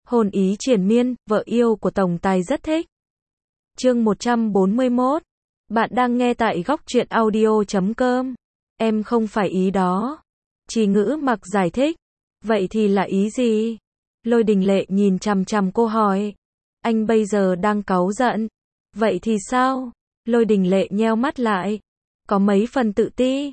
Hồn ý triền miên, vợ yêu của tổng tài rất thích. Chương 141. Bạn đang nghe tại góc truyện audio.com. Em không phải ý đó. Trì Ngữ Mặc giải thích. Vậy thì là ý gì? Lôi Đình Lệ nhìn chằm chằm cô hỏi. Anh bây giờ đang cáu giận. Vậy thì sao? Lôi Đình Lệ nheo mắt lại. Có mấy phần tự ti.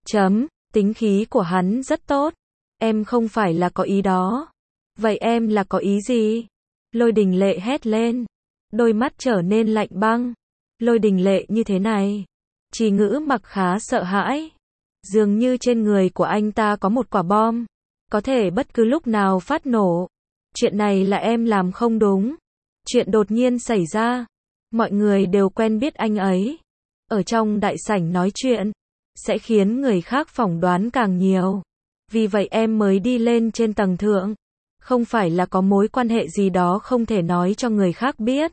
Tính khí của hắn rất tốt. Em không phải là có ý đó. Vậy em là có ý gì? Lôi Đình Lệ hét lên. Đôi mắt trở nên lạnh băng. Lôi Đình Lệ như thế này. Trì Ngữ Mặc khá sợ hãi. Dường như trên người của anh ta có một quả bom. Có thể bất cứ lúc nào phát nổ. Chuyện này là em làm không đúng. Chuyện đột nhiên xảy ra. Mọi người đều quen biết anh ấy. Ở trong đại sảnh nói chuyện. Sẽ khiến người khác phỏng đoán càng nhiều. Vì vậy em mới đi lên trên tầng thượng. Không phải là có mối quan hệ gì đó không thể nói cho người khác biết.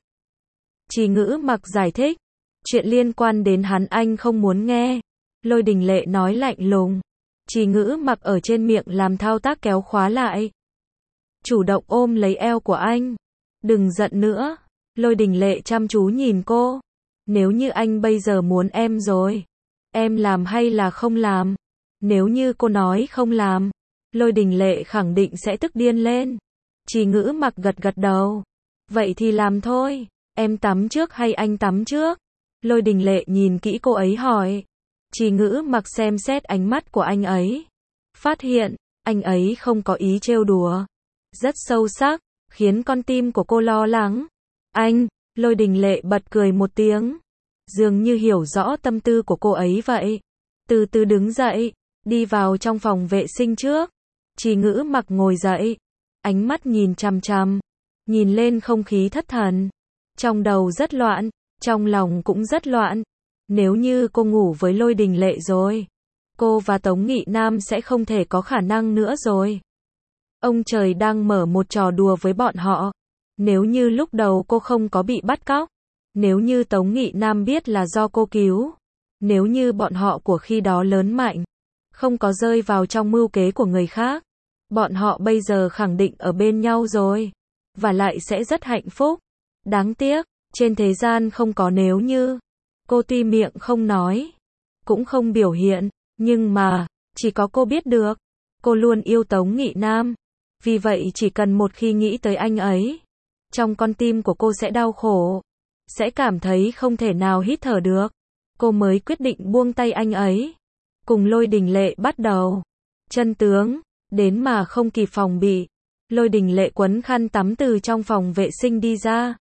Trì Ngữ Mặc giải thích. Chuyện liên quan đến hắn anh không muốn nghe. Lôi Đình Lệ nói lạnh lùng. Trì Ngữ Mặc ở trên miệng làm thao tác kéo khóa lại. Chủ động ôm lấy eo của anh. Đừng giận nữa. Lôi Đình Lệ chăm chú nhìn cô. Nếu như anh bây giờ muốn em rồi. Em làm hay là không làm? Nếu như cô nói không làm. Lôi Đình Lệ khẳng định sẽ tức điên lên. Trì Ngữ Mặc gật gật đầu. Vậy thì làm thôi. Em tắm trước hay anh tắm trước? Lôi Đình Lệ nhìn kỹ cô ấy hỏi. Trì Ngữ Mặc xem xét ánh mắt của anh ấy. Phát hiện, anh ấy không có ý trêu đùa. Rất sâu sắc, khiến con tim của cô lo lắng. Anh, Lôi Đình Lệ bật cười một tiếng. Dường như hiểu rõ tâm tư của cô ấy vậy. Từ từ đứng dậy, đi vào trong phòng vệ sinh trước. Trì Ngữ Mặc ngồi dậy. Ánh mắt nhìn chằm chằm. Nhìn lên không khí thất thần. Trong đầu rất loạn, trong lòng cũng rất loạn. Nếu như cô ngủ với Lôi Đình Lệ rồi, cô và Tống Nghị Nam sẽ không thể có khả năng nữa rồi. Ông trời đang mở một trò đùa với bọn họ. Nếu như lúc đầu cô không có bị bắt cóc, nếu như Tống Nghị Nam biết là do cô cứu, nếu như bọn họ của khi đó lớn mạnh, không có rơi vào trong mưu kế của người khác, bọn họ bây giờ khẳng định ở bên nhau rồi, và lại sẽ rất hạnh phúc. Đáng tiếc, trên thế gian không có nếu như. Cô tuy miệng không nói, cũng không biểu hiện, nhưng mà, chỉ có cô biết được. Cô luôn yêu Tống Nghị Nam. Vì vậy chỉ cần một khi nghĩ tới anh ấy, trong con tim của cô sẽ đau khổ, sẽ cảm thấy không thể nào hít thở được. Cô mới quyết định buông tay anh ấy. Cùng Lôi Đình Lệ bắt đầu. Chân tướng, đến mà không kịp phòng bị. Lôi Đình Lệ quấn khăn tắm từ trong phòng vệ sinh đi ra.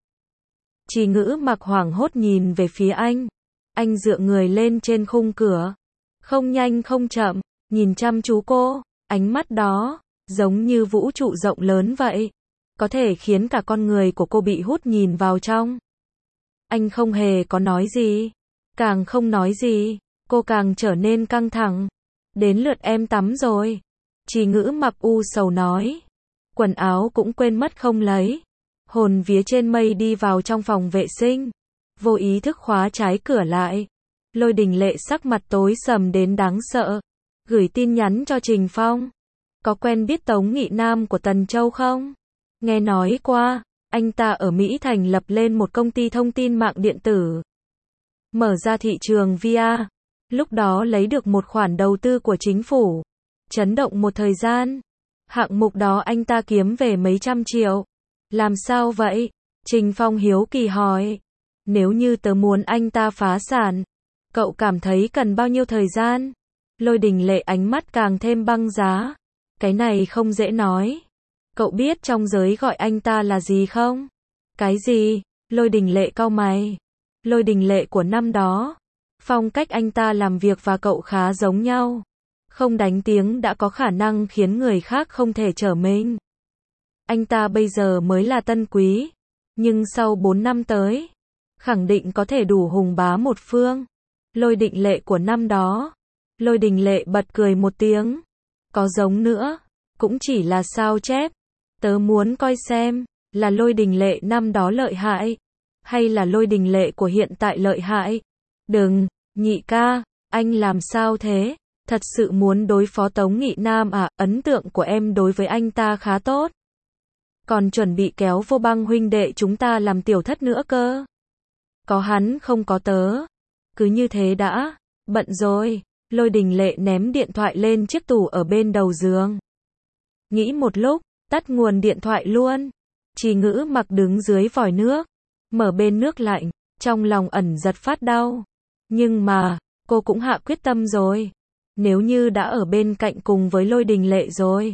Trì Ngữ Mặc hoảng hốt nhìn về phía anh. Anh dựa người lên trên khung cửa. Không nhanh không chậm, nhìn chăm chú cô. Ánh mắt đó, giống như vũ trụ rộng lớn vậy. Có thể khiến cả con người của cô bị hút nhìn vào trong. Anh không hề có nói gì. Càng không nói gì, cô càng trở nên căng thẳng. Đến lượt em tắm rồi. Trì Ngữ Mặc u sầu nói. Quần áo cũng quên mất không lấy. Hồn vía trên mây đi vào trong phòng vệ sinh. Vô ý thức khóa trái cửa lại. Lôi Đình Lệ sắc mặt tối sầm đến đáng sợ. Gửi tin nhắn cho Trình Phong. Có quen biết Tống Nghị Nam của Tần Châu không? Nghe nói qua, anh ta ở Mỹ thành lập lên một công ty thông tin mạng điện tử. Mở ra thị trường VR. Lúc đó lấy được một khoản đầu tư của chính phủ. Chấn động một thời gian. Hạng mục đó anh ta kiếm về mấy trăm triệu. Làm sao vậy? Trình Phong hiếu kỳ hỏi. Nếu như tớ muốn anh ta phá sản, cậu cảm thấy cần bao nhiêu thời gian? Lôi Đình Lệ ánh mắt càng thêm băng giá. Cái này không dễ nói. Cậu biết trong giới gọi anh ta là gì không? Cái gì? Lôi Đình Lệ cau mày. Lôi Đình Lệ của năm đó. Phong cách anh ta làm việc và cậu khá giống nhau. Không đánh tiếng đã có khả năng khiến người khác không thể trở mình. Anh ta bây giờ mới là tân quý. Nhưng sau 4 năm tới, khẳng định có thể đủ hùng bá một phương. Lôi Đình Lệ của năm đó. Lôi Đình Lệ bật cười một tiếng. Có giống nữa, cũng chỉ là sao chép. Tớ muốn coi xem, là Lôi Đình Lệ năm đó lợi hại, hay là Lôi Đình Lệ của hiện tại lợi hại. Đừng, nhị ca, anh làm sao thế? Thật sự muốn đối phó Tống Nghị Nam à? Ấn tượng của em đối với anh ta khá tốt. Còn chuẩn bị kéo vô Băng huynh đệ chúng ta làm tiểu thất nữa cơ. Có hắn không có tớ. Cứ như thế đã. Bận rồi. Lôi Đình Lệ ném điện thoại lên chiếc tủ ở bên đầu giường. Nghĩ một lúc, tắt nguồn điện thoại luôn. Trì Ngữ Mặc đứng dưới vòi nước, mở bên nước lạnh, trong lòng ẩn giật phát đau. Nhưng mà, cô cũng hạ quyết tâm rồi. Nếu như đã ở bên cạnh cùng với Lôi Đình Lệ rồi,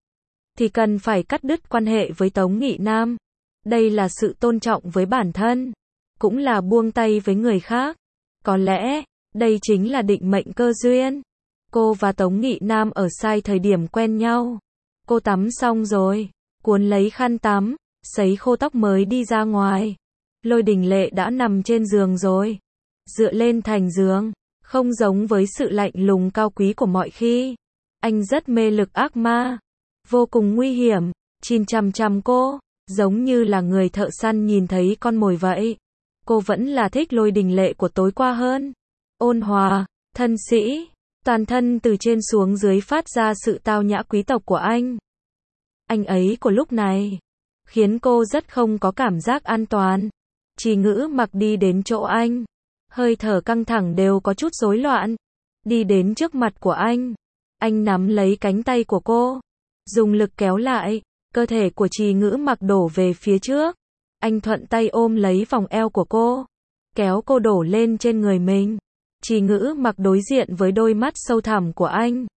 thì cần phải cắt đứt quan hệ với Tống Nghị Nam. Đây là sự tôn trọng với bản thân, cũng là buông tay với người khác. Có lẽ, đây chính là định mệnh cơ duyên. Cô và Tống Nghị Nam ở sai thời điểm quen nhau. Cô tắm xong rồi, cuốn lấy khăn tắm, sấy khô tóc mới đi ra ngoài. Lôi Đình Lệ đã nằm trên giường rồi, dựa lên thành giường, không giống với sự lạnh lùng cao quý của mọi khi. Anh rất mê lực ác ma, vô cùng nguy hiểm, nhìn chằm chằm cô, giống như là người thợ săn nhìn thấy con mồi vậy. Cô vẫn là thích Lôi Đình Lệ của tối qua hơn. Ôn hòa, thân sĩ, toàn thân từ trên xuống dưới phát ra sự tao nhã quý tộc của anh. Anh ấy của lúc này khiến cô rất không có cảm giác an toàn. Trì Ngữ Mặc đi đến chỗ anh, hơi thở căng thẳng đều có chút rối loạn. Đi đến trước mặt của anh nắm lấy cánh tay của cô, dùng lực kéo lại, cơ thể của Trì Ngữ Mặc đổ về phía trước. Anh thuận tay ôm lấy vòng eo của cô, kéo cô đổ lên trên người mình. Trì Ngữ Mặc đối diện với đôi mắt sâu thẳm của anh,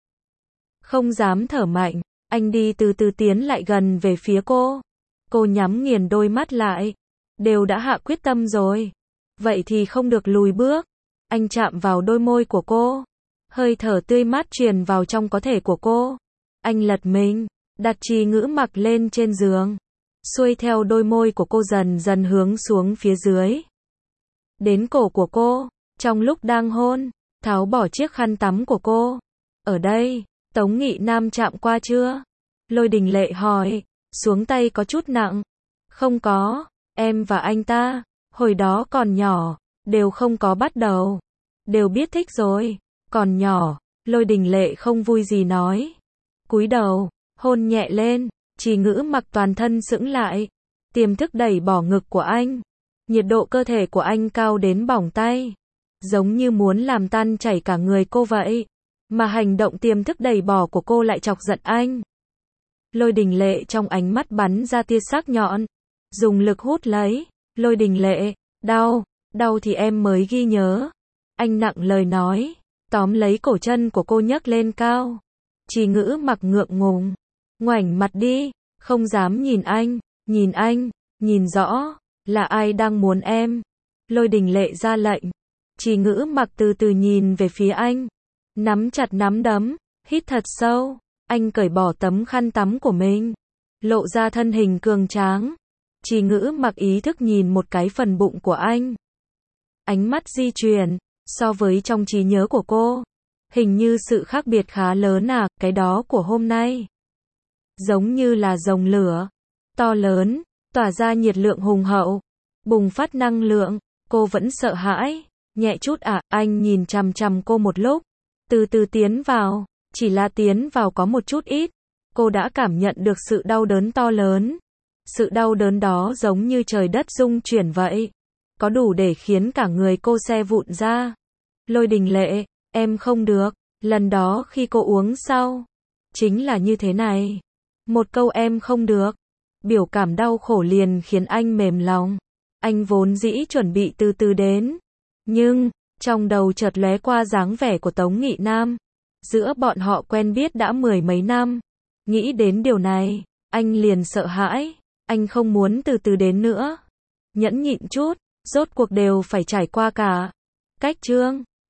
không dám thở mạnh. Anh đi từ từ tiến lại gần về phía cô. Cô nhắm nghiền đôi mắt lại. Đều đã hạ quyết tâm rồi, vậy thì không được lùi bước. Anh chạm vào đôi môi của cô, hơi thở tươi mát truyền vào trong cơ thể của cô. Anh lật mình, đặt Trì Ngữ Mặc lên trên giường, xuôi theo đôi môi của cô dần dần hướng xuống phía dưới, đến cổ của cô. Trong lúc đang hôn, tháo bỏ chiếc khăn tắm của cô. Ở đây, Tống Nghị Nam chạm qua chưa? Lôi Đình Lệ hỏi, xuống tay có chút nặng. Không có, em và anh ta, hồi đó còn nhỏ, đều không có bắt đầu. Đều biết thích rồi, còn nhỏ. Lôi Đình Lệ không vui gì nói. Cúi đầu, hôn nhẹ lên, Trì Ngữ Mặc toàn thân sững lại. Tiềm thức đẩy bỏ ngực của anh. Nhiệt độ cơ thể của anh cao đến bỏng tay, giống như muốn làm tan chảy cả người cô vậy. Mà hành động tiềm thức đẩy bỏ của cô lại chọc giận anh. Lôi Đình Lệ trong ánh mắt bắn ra tia sắc nhọn, dùng lực hút lấy. Lôi Đình Lệ, đau, đau thì em mới ghi nhớ. Anh nặng lời nói, tóm lấy cổ chân của cô nhấc lên cao. Trì Ngữ Mặc ngượng ngùng, ngoảnh mặt đi, không dám nhìn anh, nhìn rõ, là ai đang muốn em. Lôi Đình Lệ ra lệnh. Trì Ngữ Mặc từ từ nhìn về phía anh, nắm chặt nắm đấm, hít thật sâu. Anh cởi bỏ tấm khăn tắm của mình, lộ ra thân hình cường tráng. Trì Ngữ Mặc ý thức nhìn một cái phần bụng của anh. Ánh mắt di chuyển, so với trong trí nhớ của cô, hình như sự khác biệt khá lớn à. Cái đó của hôm nay giống như là rồng lửa, to lớn, tỏa ra nhiệt lượng hùng hậu, bùng phát năng lượng. Cô vẫn sợ hãi. Nhẹ chút à? Anh nhìn chằm chằm cô một lúc, từ từ tiến vào. Chỉ là tiến vào có một chút ít, cô đã cảm nhận được sự đau đớn to lớn. Sự đau đớn đó giống như trời đất rung chuyển vậy, có đủ để khiến cả người cô xe vụn ra. Lôi Đình Lệ, em không được. Lần đó khi cô uống sau, chính là như thế này. Một câu em không được, biểu cảm đau khổ liền khiến anh mềm lòng. Anh vốn dĩ chuẩn bị từ từ đến, nhưng trong đầu chợt lóe qua dáng vẻ của Tống Nghị Nam. Giữa bọn họ quen biết đã 10 mấy năm. Nghĩ đến điều này, anh liền sợ hãi. Anh không muốn từ từ đến nữa. Nhẫn nhịn chút, rốt cuộc đều phải trải qua cả. Cách chương